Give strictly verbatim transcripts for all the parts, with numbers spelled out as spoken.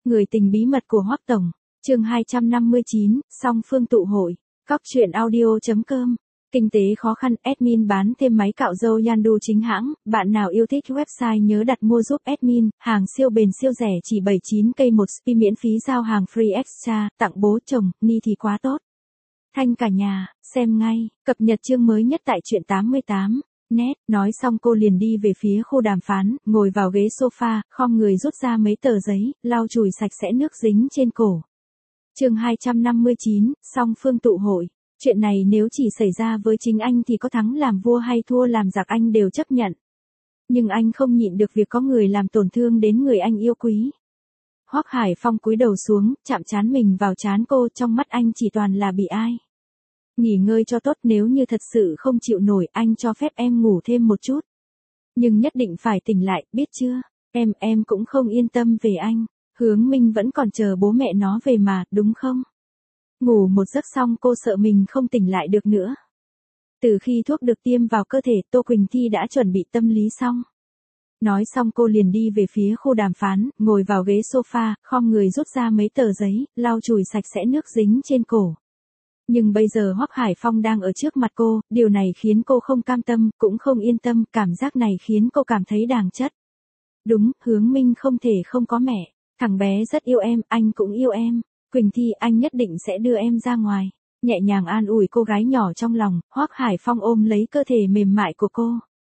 Người tình bí mật của Hoắc Tổng, chương hai trăm năm mươi chín, song phương tụ hội, cóc truyện audio chấm com. Kinh tế khó khăn, admin bán thêm máy cạo râu Yandu chính hãng, bạn nào yêu thích website nhớ đặt mua giúp admin, hàng siêu bền siêu rẻ chỉ bảy mươi chín k một spi miễn phí giao hàng free extra, tặng bố chồng, ni thì quá tốt. Thanh cả nhà, xem ngay, cập nhật chương mới nhất tại truyện tám mươi tám. Nét, nói xong cô liền đi về phía khu đàm phán, ngồi vào ghế sofa, khom người rút ra mấy tờ giấy, lau chùi sạch sẽ nước dính trên cổ. Chương hai trăm năm mươi chín, song phương tụ hội. Chuyện này nếu chỉ xảy ra với chính anh thì có thắng làm vua hay thua làm giặc anh đều chấp nhận. Nhưng anh không nhịn được việc có người làm tổn thương đến người anh yêu quý. Hoắc Hải Phong cúi đầu xuống, chạm trán mình vào trán cô, trong mắt anh chỉ toàn là bị ai. Nghỉ ngơi cho tốt, nếu như thật sự không chịu nổi anh cho phép em ngủ thêm một chút. Nhưng nhất định phải tỉnh lại, biết chưa? Em, em cũng không yên tâm về anh. Hướng Minh vẫn còn chờ bố mẹ nó về mà, đúng không? Ngủ một giấc xong cô sợ mình không tỉnh lại được nữa. Từ khi thuốc được tiêm vào cơ thể, Tô Quỳnh Thi đã chuẩn bị tâm lý xong. Nói xong cô liền đi về phía khu đàm phán, ngồi vào ghế sofa, khom người rút ra mấy tờ giấy, lau chùi sạch sẽ nước dính trên cổ. Nhưng bây giờ Hoắc Hải Phong đang ở trước mặt cô, điều này khiến cô không cam tâm, cũng không yên tâm, cảm giác này khiến cô cảm thấy đàng chất. Đúng, Hướng Minh không thể không có mẹ, thằng bé rất yêu em, anh cũng yêu em. Quỳnh Thi, anh nhất định sẽ đưa em ra ngoài. Nhẹ nhàng an ủi cô gái nhỏ trong lòng, Hoắc Hải Phong ôm lấy cơ thể mềm mại của cô.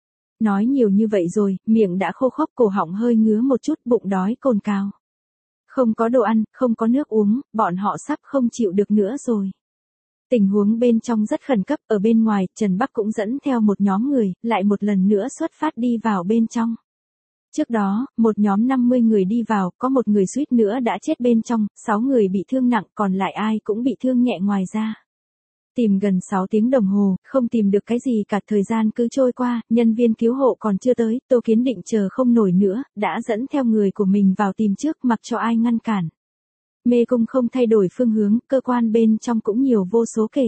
Nói nhiều như vậy rồi, miệng đã khô khốc, cổ họng hơi ngứa một chút, bụng đói cồn cào. Không có đồ ăn, không có nước uống, bọn họ sắp không chịu được nữa rồi. Tình huống bên trong rất khẩn cấp, ở bên ngoài, Trần Bắc cũng dẫn theo một nhóm người, lại một lần nữa xuất phát đi vào bên trong. Trước đó, một nhóm năm mươi người đi vào, có một người suýt nữa đã chết bên trong, sáu người bị thương nặng, còn lại ai cũng bị thương nhẹ ngoài ra. Tìm gần sáu tiếng đồng hồ, không tìm được cái gì cả, thời gian cứ trôi qua, nhân viên cứu hộ còn chưa tới, Tô Kiến Định chờ không nổi nữa, đã dẫn theo người của mình vào tìm trước, mặc cho ai ngăn cản. Mê cung không thay đổi phương hướng, cơ quan bên trong cũng nhiều vô số kể.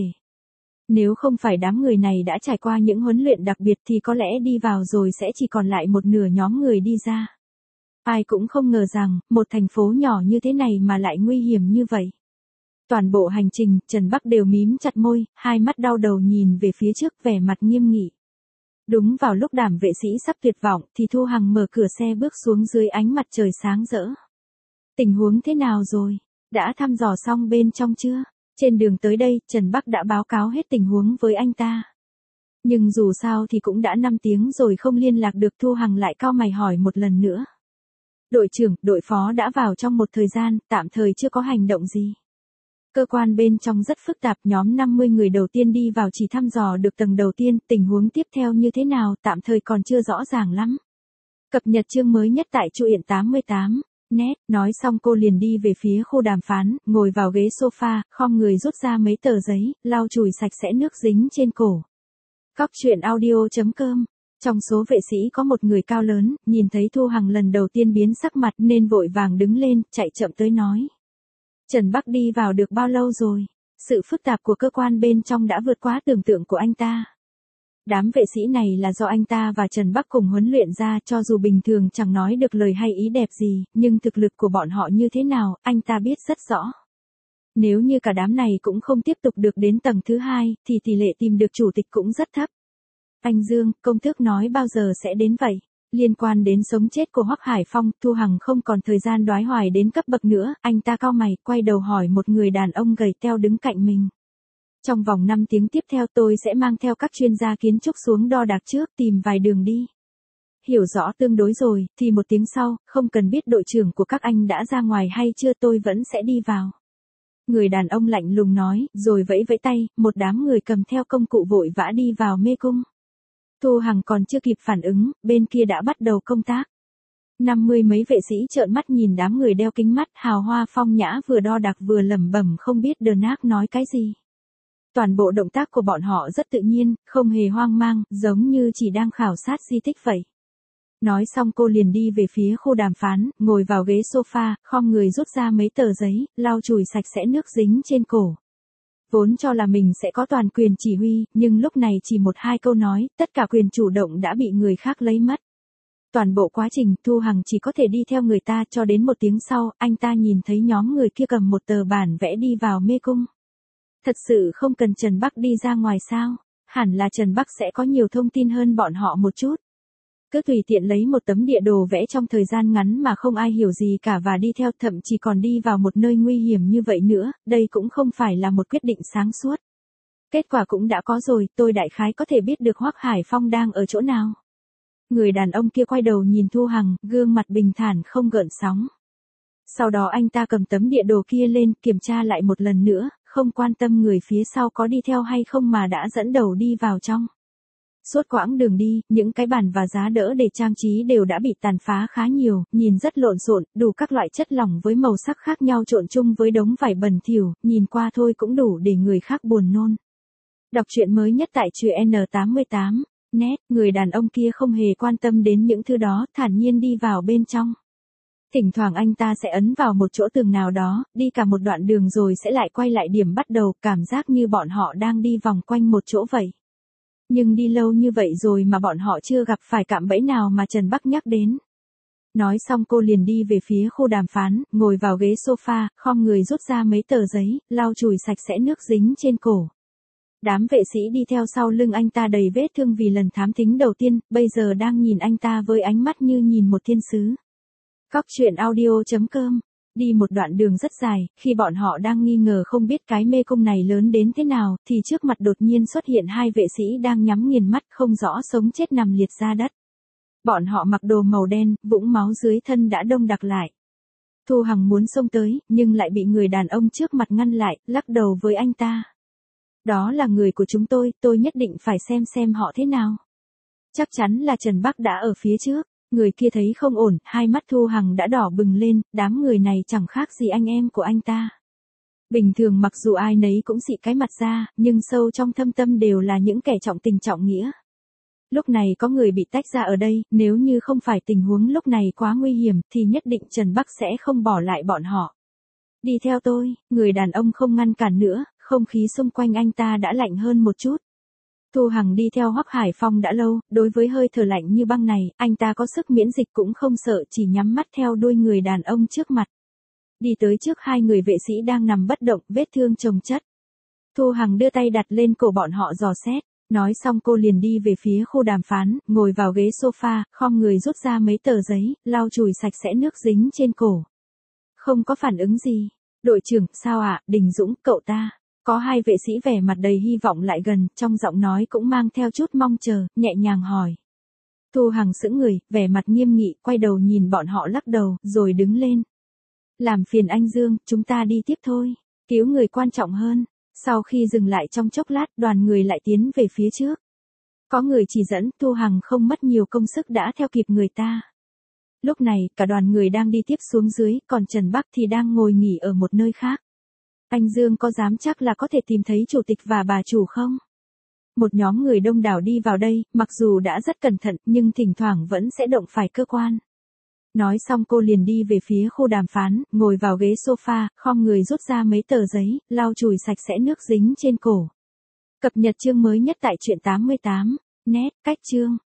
Nếu không phải đám người này đã trải qua những huấn luyện đặc biệt thì có lẽ đi vào rồi sẽ chỉ còn lại một nửa nhóm người đi ra. Ai cũng không ngờ rằng, một thành phố nhỏ như thế này mà lại nguy hiểm như vậy. Toàn bộ hành trình, Trần Bắc đều mím chặt môi, hai mắt đau đầu nhìn về phía trước, vẻ mặt nghiêm nghị. Đúng vào lúc đàm vệ sĩ sắp tuyệt vọng, thì Thu Hằng mở cửa xe bước xuống dưới ánh mặt trời sáng rỡ. Tình huống thế nào rồi? Đã thăm dò xong bên trong chưa? Trên đường tới đây, Trần Bắc đã báo cáo hết tình huống với anh ta. Nhưng dù sao thì cũng đã năm tiếng rồi không liên lạc được, Thu Hằng lại cau mày hỏi một lần nữa. Đội trưởng, đội phó đã vào trong một thời gian, tạm thời chưa có hành động gì. Cơ quan bên trong rất phức tạp, nhóm năm mươi người đầu tiên đi vào chỉ thăm dò được tầng đầu tiên, tình huống tiếp theo như thế nào tạm thời còn chưa rõ ràng lắm. Cập nhật chương mới nhất tại truyện tám mươi tám. Nét, nói xong cô liền đi về phía khu đàm phán, ngồi vào ghế sofa, khom người rút ra mấy tờ giấy, lau chùi sạch sẽ nước dính trên cổ. Cóc truyện audio chấm com. Trong số vệ sĩ có một người cao lớn, nhìn thấy Thu Hằng lần đầu tiên biến sắc mặt nên vội vàng đứng lên, chạy chậm tới nói. Trần Bắc đi vào được bao lâu rồi? Sự phức tạp của cơ quan bên trong đã vượt quá tưởng tượng của anh ta. Đám vệ sĩ này là do anh ta và Trần Bắc cùng huấn luyện ra, cho dù bình thường chẳng nói được lời hay ý đẹp gì, nhưng thực lực của bọn họ như thế nào, anh ta biết rất rõ. Nếu như cả đám này cũng không tiếp tục được đến tầng thứ hai, thì tỷ lệ tìm được chủ tịch cũng rất thấp. Anh Dương, công tước nói bao giờ sẽ đến vậy? Liên quan đến sống chết của Hoắc Hải Phong, Thu Hằng không còn thời gian đoái hoài đến cấp bậc nữa, anh ta cau mày, quay đầu hỏi một người đàn ông gầy teo đứng cạnh mình. Trong vòng năm tiếng tiếp theo tôi sẽ mang theo các chuyên gia kiến trúc xuống đo đạc trước, tìm vài đường đi. Hiểu rõ tương đối rồi, thì một tiếng sau, không cần biết đội trưởng của các anh đã ra ngoài hay chưa, tôi vẫn sẽ đi vào. Người đàn ông lạnh lùng nói, rồi vẫy vẫy tay, một đám người cầm theo công cụ vội vã đi vào mê cung. Thu Hằng còn chưa kịp phản ứng, bên kia đã bắt đầu công tác. Năm mươi mấy vệ sĩ trợn mắt nhìn đám người đeo kính mắt hào hoa phong nhã vừa đo đạc vừa lẩm bẩm không biết Đờ Nác nói cái gì. Toàn bộ động tác của bọn họ rất tự nhiên, không hề hoang mang, giống như chỉ đang khảo sát di tích vậy. Nói xong cô liền đi về phía khu đàm phán, ngồi vào ghế sofa, khom người rút ra mấy tờ giấy, lau chùi sạch sẽ nước dính trên cổ. Vốn cho là mình sẽ có toàn quyền chỉ huy, nhưng lúc này chỉ một hai câu nói, tất cả quyền chủ động đã bị người khác lấy mất. Toàn bộ quá trình Thu Hằng chỉ có thể đi theo người ta cho đến một tiếng sau, anh ta nhìn thấy nhóm người kia cầm một tờ bản vẽ đi vào mê cung. Thật sự không cần Trần Bắc đi ra ngoài sao? Hẳn là Trần Bắc sẽ có nhiều thông tin hơn bọn họ một chút. Cứ tùy tiện lấy một tấm địa đồ vẽ trong thời gian ngắn mà không ai hiểu gì cả và đi theo, thậm chí còn đi vào một nơi nguy hiểm như vậy nữa, đây cũng không phải là một quyết định sáng suốt. Kết quả cũng đã có rồi, tôi đại khái có thể biết được Hoắc Hải Phong đang ở chỗ nào. Người đàn ông kia quay đầu nhìn Thu Hằng, gương mặt bình thản không gợn sóng. Sau đó anh ta cầm tấm địa đồ kia lên, kiểm tra lại một lần nữa, không quan tâm người phía sau có đi theo hay không mà đã dẫn đầu đi vào trong. Suốt quãng đường đi, những cái bàn và giá đỡ để trang trí đều đã bị tàn phá khá nhiều, nhìn rất lộn xộn, đủ các loại chất lỏng với màu sắc khác nhau trộn chung với đống vải bẩn thỉu, nhìn qua thôi cũng đủ để người khác buồn nôn. Đọc truyện mới nhất tại truyện N tám mươi tám net, người đàn ông kia không hề quan tâm đến những thứ đó, thản nhiên đi vào bên trong. Thỉnh thoảng anh ta sẽ ấn vào một chỗ tường nào đó, đi cả một đoạn đường rồi sẽ lại quay lại điểm bắt đầu, cảm giác như bọn họ đang đi vòng quanh một chỗ vậy. Nhưng đi lâu như vậy rồi mà bọn họ chưa gặp phải cạm bẫy nào mà Trần Bắc nhắc đến. Nói xong cô liền đi về phía khu đàm phán, ngồi vào ghế sofa, khom người rút ra mấy tờ giấy, lau chùi sạch sẽ nước dính trên cổ. Đám vệ sĩ đi theo sau lưng anh ta đầy vết thương vì lần thám thính đầu tiên, bây giờ đang nhìn anh ta với ánh mắt như nhìn một thiên sứ. Cóc truyện audio chấm com. Đi một đoạn đường rất dài, khi bọn họ đang nghi ngờ không biết cái mê cung này lớn đến thế nào, thì trước mặt đột nhiên xuất hiện hai vệ sĩ đang nhắm nghiền mắt không rõ sống chết nằm liệt ra đất. Bọn họ mặc đồ màu đen, vũng máu dưới thân đã đông đặc lại. Thu Hằng muốn xông tới, nhưng lại bị người đàn ông trước mặt ngăn lại, lắc đầu với anh ta. Đó là người của chúng tôi, tôi nhất định phải xem xem họ thế nào. Chắc chắn là Trần Bắc đã ở phía trước. Người kia thấy không ổn, hai mắt Thu Hằng đã đỏ bừng lên, đám người này chẳng khác gì anh em của anh ta. Bình thường mặc dù ai nấy cũng xị cái mặt ra, nhưng sâu trong thâm tâm đều là những kẻ trọng tình trọng nghĩa. Lúc này có người bị tách ra ở đây, nếu như không phải tình huống lúc này quá nguy hiểm, thì nhất định Trần Bắc sẽ không bỏ lại bọn họ. Đi theo tôi, người đàn ông không ngăn cản nữa, không khí xung quanh anh ta đã lạnh hơn một chút. Thu Hằng đi theo Hoắc Hải Phong đã lâu, đối với hơi thở lạnh như băng này, anh ta có sức miễn dịch cũng không sợ, chỉ nhắm mắt theo đuôi người đàn ông trước mặt. Đi tới trước hai người vệ sĩ đang nằm bất động, vết thương chồng chất. Thu Hằng đưa tay đặt lên cổ bọn họ dò xét, nói xong cô liền đi về phía khu đàm phán, ngồi vào ghế sofa, khom người rút ra mấy tờ giấy, lau chùi sạch sẽ nước dính trên cổ. Không có phản ứng gì. Đội trưởng, sao ạ, Đình Dũng, cậu ta. Có hai vệ sĩ vẻ mặt đầy hy vọng lại gần, trong giọng nói cũng mang theo chút mong chờ, nhẹ nhàng hỏi. Thu Hằng sững người, vẻ mặt nghiêm nghị, quay đầu nhìn bọn họ lắc đầu, rồi đứng lên. Làm phiền anh Dương, chúng ta đi tiếp thôi. Cứu người quan trọng hơn. Sau khi dừng lại trong chốc lát, đoàn người lại tiến về phía trước. Có người chỉ dẫn, Thu Hằng không mất nhiều công sức đã theo kịp người ta. Lúc này, cả đoàn người đang đi tiếp xuống dưới, còn Trần Bắc thì đang ngồi nghỉ ở một nơi khác. Anh Dương có dám chắc là có thể tìm thấy chủ tịch và bà chủ không? Một nhóm người đông đảo đi vào đây, mặc dù đã rất cẩn thận, nhưng thỉnh thoảng vẫn sẽ động phải cơ quan. Nói xong cô liền đi về phía khu đàm phán, ngồi vào ghế sofa, khom người rút ra mấy tờ giấy, lau chùi sạch sẽ nước dính trên cổ. Cập nhật chương mới nhất tại truyện tám mươi tám net, cách chương.